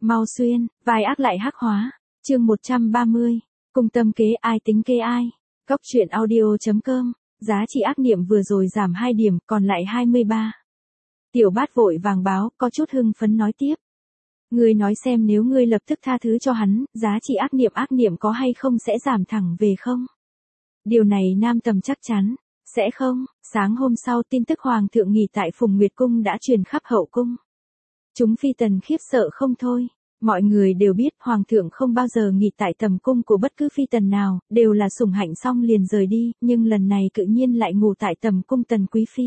Mau xuyên, vai ác lại hắc hóa. Chương 130. Cung tâm kế ai tính kế ai. Góc truyện audio.com. Giá trị ác niệm vừa rồi giảm 2 điểm, còn lại 23. Tiểu Bát vội vàng báo, có chút hưng phấn nói tiếp. Ngươi nói xem nếu ngươi lập tức tha thứ cho hắn, giá trị ác niệm có hay không sẽ giảm thẳng về không? Điều này Nam Tầm chắc chắn, sẽ không. Sáng hôm sau tin tức Hoàng thượng nghỉ tại Phùng Nguyệt Cung đã truyền khắp hậu cung. Chúng phi tần khiếp sợ không thôi. Mọi người đều biết Hoàng thượng không bao giờ nghỉ tại tầm cung của bất cứ phi tần nào, đều là sủng hạnh xong liền rời đi, nhưng lần này tự nhiên lại ngủ tại tầm cung tần quý phi.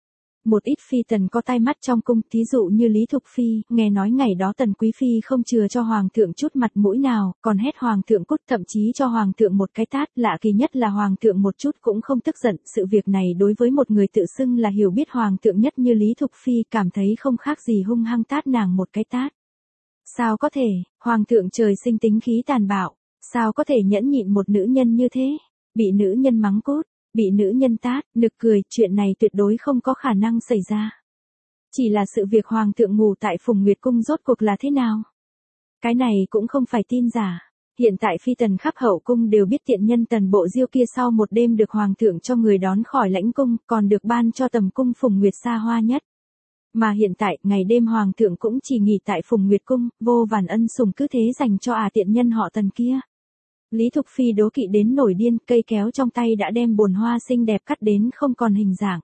Một ít phi tần có tai mắt trong cung, thí dụ như Lý Thục Phi, nghe nói ngày đó tần quý phi không chừa cho Hoàng thượng chút mặt mũi nào, còn hét Hoàng thượng cút, thậm chí cho Hoàng thượng một cái tát. Lạ kỳ nhất là Hoàng thượng một chút cũng không tức giận. Sự việc này đối với một người tự xưng là hiểu biết Hoàng thượng nhất như Lý Thục Phi cảm thấy không khác gì hung hăng tát nàng một cái tát. Sao có thể, Hoàng thượng trời sinh tính khí tàn bạo, sao có thể nhẫn nhịn một nữ nhân như thế, bị nữ nhân mắng cốt, bị nữ nhân tát, nực cười, chuyện này tuyệt đối không có khả năng xảy ra. Chỉ là sự việc Hoàng thượng ngủ tại Phùng Nguyệt Cung rốt cuộc là thế nào? Cái này cũng không phải tin giả. Hiện tại phi tần khắp hậu cung đều biết tiện nhân Tần Bộ Diêu kia sau một đêm được Hoàng thượng cho người đón khỏi lãnh cung, còn được ban cho tầm cung Phùng Nguyệt xa hoa nhất. Mà hiện tại, ngày đêm Hoàng thượng cũng chỉ nghỉ tại Phùng Nguyệt Cung, vô vàn ân sủng cứ thế dành cho tiện nhân họ Tần kia. Lý Thục Phi đố kỵ đến nổi điên, cây kéo trong tay đã đem bồn hoa xinh đẹp cắt đến không còn hình dạng.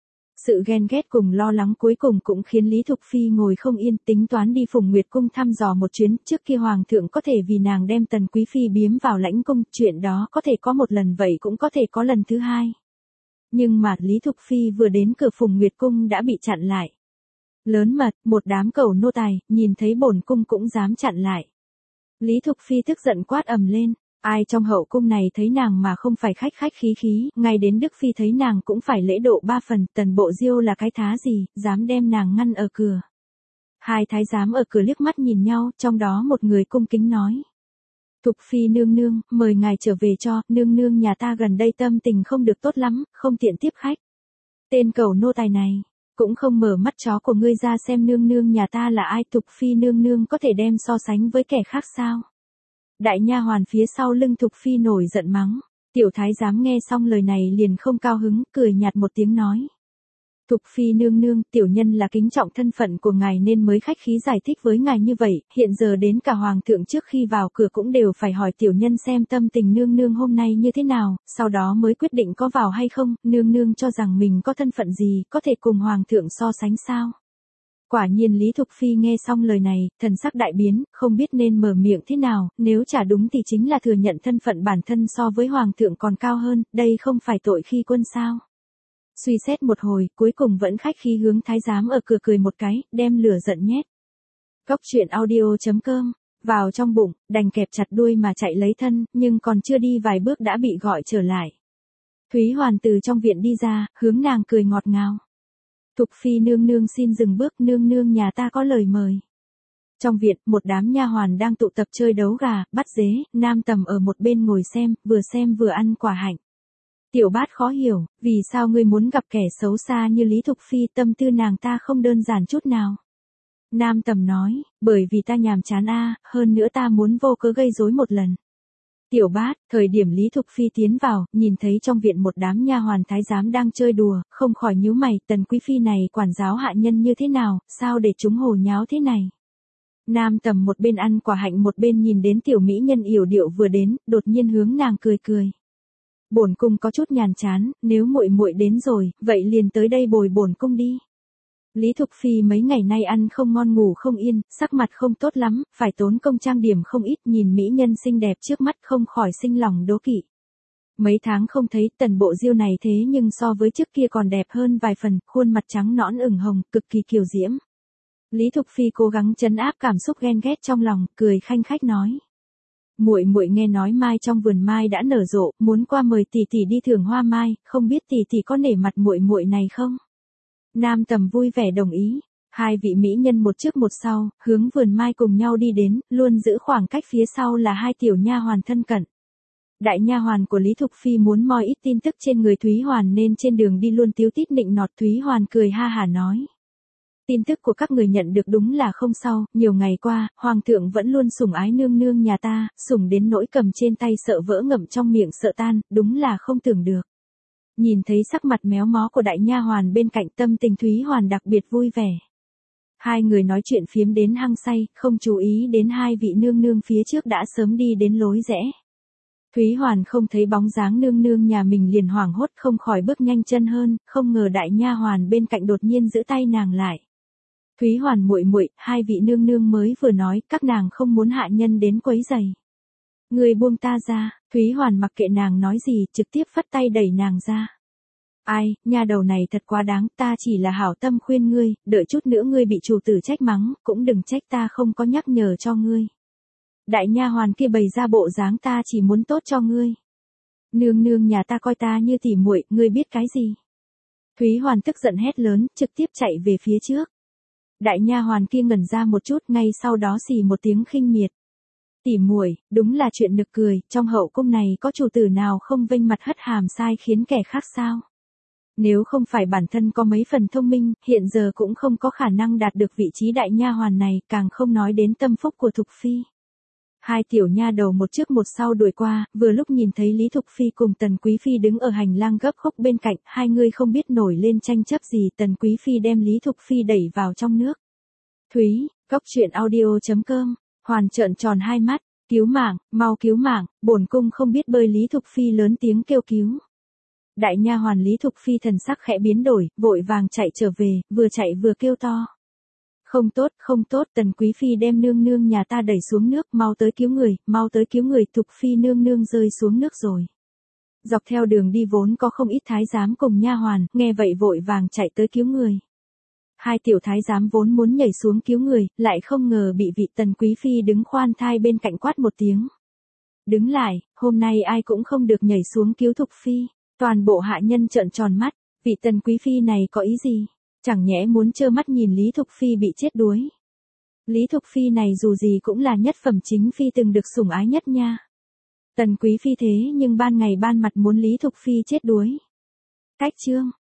Sự ghen ghét cùng lo lắng cuối cùng cũng khiến Lý Thục Phi ngồi không yên, tính toán đi Phùng Nguyệt Cung thăm dò một chuyến, trước khi Hoàng thượng có thể vì nàng đem Tần Quý Phi biếm vào lãnh cung, chuyện đó có thể có một lần vậy cũng có thể có lần thứ hai. Nhưng mà Lý Thục Phi vừa đến cửa Phùng Nguyệt Cung đã bị chặn lại. Lớn mật, một đám cẩu nô tài, nhìn thấy bổn cung cũng dám chặn lại. Lý Thục Phi tức giận quát ầm lên, ai trong hậu cung này thấy nàng mà không phải khách khách khí khí, ngay đến Đức Phi thấy nàng cũng phải lễ độ 3 phần, Tần Bộ Diêu là cái thá gì, dám đem nàng ngăn ở cửa. Hai thái giám ở cửa liếc mắt nhìn nhau, trong đó một người cung kính nói. Thục Phi nương nương, mời ngài trở về cho, nương nương nhà ta gần đây tâm tình không được tốt lắm, không tiện tiếp khách. Tên cẩu nô tài này cũng không mở mắt chó của ngươi ra xem nương nương nhà ta là ai. Thục Phi nương nương có thể đem so sánh với kẻ khác sao? Đại nha hoàn phía sau lưng Thục Phi nổi giận mắng. Tiểu thái giám nghe xong lời này liền không cao hứng, cười nhạt một tiếng nói. Thục Phi nương nương, tiểu nhân là kính trọng thân phận của ngài nên mới khách khí giải thích với ngài như vậy, hiện giờ đến cả Hoàng thượng trước khi vào cửa cũng đều phải hỏi tiểu nhân xem tâm tình nương nương hôm nay như thế nào, sau đó mới quyết định có vào hay không. Nương nương cho rằng mình có thân phận gì, có thể cùng Hoàng thượng so sánh sao? Quả nhiên Lý Thục Phi nghe xong lời này, thần sắc đại biến, không biết nên mở miệng thế nào, nếu trả đúng thì chính là thừa nhận thân phận bản thân so với Hoàng thượng còn cao hơn, đây không phải tội khi quân sao? Suy xét một hồi, cuối cùng vẫn khách khí hướng thái giám ở cửa cười một cái, đem lửa giận nhét. Góc truyện audio.com. Vào trong bụng, đành kẹp chặt đuôi mà chạy lấy thân, nhưng còn chưa đi vài bước đã bị gọi trở lại. Thúy Hoàn từ trong viện đi ra, hướng nàng cười ngọt ngào. Thục Phi nương nương xin dừng bước, nương nương nhà ta có lời mời. Trong viện, một đám nha hoàn đang tụ tập chơi đấu gà, bắt dế, Nam Tầm ở một bên ngồi xem vừa ăn quả hạnh. Tiểu Bát khó hiểu, vì sao ngươi muốn gặp kẻ xấu xa như Lý Thục Phi, tâm tư nàng ta không đơn giản chút nào. Nam Tầm nói, bởi vì ta nhàm chán hơn nữa ta muốn vô cớ gây rối một lần. Tiểu Bát, thời điểm Lý Thục Phi tiến vào, nhìn thấy trong viện một đám nha hoàn thái giám đang chơi đùa, không khỏi nhíu mày, Tần Quý Phi này quản giáo hạ nhân như thế nào, sao để chúng hồ nháo thế này. Nam Tầm một bên ăn quả hạnh một bên nhìn đến tiểu mỹ nhân yểu điệu vừa đến, đột nhiên hướng nàng cười cười. Bổn cung có chút nhàn chán, nếu muội muội đến rồi, vậy liền tới đây bồi bổn cung đi. Lý Thục Phi mấy ngày nay ăn không ngon ngủ không yên, sắc mặt không tốt lắm, phải tốn công trang điểm không ít, nhìn mỹ nhân xinh đẹp trước mắt không khỏi sinh lòng đố kỵ. Mấy tháng không thấy Tần Bộ Diêu này thế nhưng so với trước kia còn đẹp hơn vài phần, khuôn mặt trắng nõn ửng hồng, cực kỳ kiều diễm. Lý Thục Phi cố gắng trấn áp cảm xúc ghen ghét trong lòng, cười khanh khách nói. Muội muội nghe nói mai trong vườn mai đã nở rộ, muốn qua mời tỷ tỷ đi thưởng hoa mai, không biết tỷ tỷ có nể mặt muội muội này không? Nam Tầm vui vẻ đồng ý. Hai vị mỹ nhân một trước một sau, hướng vườn mai cùng nhau đi đến, luôn giữ khoảng cách phía sau là hai tiểu nha hoàn thân cận. Đại nha hoàn của Lý Thục Phi muốn moi ít tin tức trên người Thúy Hoàn nên trên đường đi luôn tíu tít nịnh nọt. Thúy Hoàn cười ha hả nói. Tin tức của các người nhận được đúng là không sau, nhiều ngày qua, Hoàng thượng vẫn luôn sủng ái nương nương nhà ta, sủng đến nỗi cầm trên tay sợ vỡ ngậm trong miệng sợ tan, đúng là không tưởng được. Nhìn thấy sắc mặt méo mó của đại nha hoàn bên cạnh, tâm tình Thúy Hoàn đặc biệt vui vẻ. Hai người nói chuyện phiếm đến hăng say, không chú ý đến hai vị nương nương phía trước đã sớm đi đến lối rẽ. Thúy Hoàn không thấy bóng dáng nương nương nhà mình liền hoảng hốt, không khỏi bước nhanh chân hơn, không ngờ đại nha hoàn bên cạnh đột nhiên giữ tay nàng lại. Thúy Hoàn muội muội, hai vị nương nương mới vừa nói, các nàng không muốn hạ nhân đến quấy rầy. Người buông ta ra. Thúy Hoàn mặc kệ nàng nói gì, trực tiếp phất tay đẩy nàng ra. Ai, nha đầu này thật quá đáng, ta chỉ là hảo tâm khuyên ngươi, đợi chút nữa ngươi bị chủ tử trách mắng, cũng đừng trách ta không có nhắc nhở cho ngươi. Đại nha hoàn kia bày ra bộ dáng ta chỉ muốn tốt cho ngươi. Nương nương nhà ta coi ta như tỉ muội, ngươi biết cái gì? Thúy Hoàn tức giận hét lớn, trực tiếp chạy về phía trước. Đại nha hoàn kia ngẩn ra một chút, ngay sau đó xì một tiếng khinh miệt. Tỉ muội, đúng là chuyện nực cười, trong hậu cung này có chủ tử nào không vênh mặt hất hàm sai khiến kẻ khác sao? Nếu không phải bản thân có mấy phần thông minh, hiện giờ cũng không có khả năng đạt được vị trí đại nha hoàn này, càng không nói đến tâm phúc của Thục Phi. Hai tiểu nha đầu một trước một sau đuổi qua, vừa lúc nhìn thấy Lý Thục Phi cùng Tần Quý Phi đứng ở hành lang gấp khúc bên cạnh, hai người không biết nổi lên tranh chấp gì, Tần Quý Phi đem Lý Thục Phi đẩy vào trong nước. Thúy, Cốc Truyện Audio.com, Hoàn trợn tròn hai mắt, cứu mạng, mau cứu mạng, bổn cung không biết bơi. Lý Thục Phi lớn tiếng kêu cứu. Đại nha hoàn Lý Thục Phi thần sắc khẽ biến đổi, vội vàng chạy trở về, vừa chạy vừa kêu to. Không tốt, không tốt, Tần Quý Phi đem nương nương nhà ta đẩy xuống nước, mau tới cứu người, mau tới cứu người, Thục Phi nương nương rơi xuống nước rồi. Dọc theo đường đi vốn có không ít thái giám cùng nha hoàn, nghe vậy vội vàng chạy tới cứu người. Hai tiểu thái giám vốn muốn nhảy xuống cứu người, lại không ngờ bị vị Tần Quý Phi đứng khoan thai bên cạnh quát một tiếng. Đứng lại, hôm nay ai cũng không được nhảy xuống cứu Thục Phi. Toàn bộ hạ nhân trợn tròn mắt, vị Tần Quý Phi này có ý gì? Chẳng nhẽ muốn trơ mắt nhìn Lý Thục Phi bị chết đuối. Lý Thục Phi này dù gì cũng là nhất phẩm chính phi từng được sủng ái nhất nha. Tần Quý Phi thế nhưng ban ngày ban mặt muốn Lý Thục Phi chết đuối. Cách chương.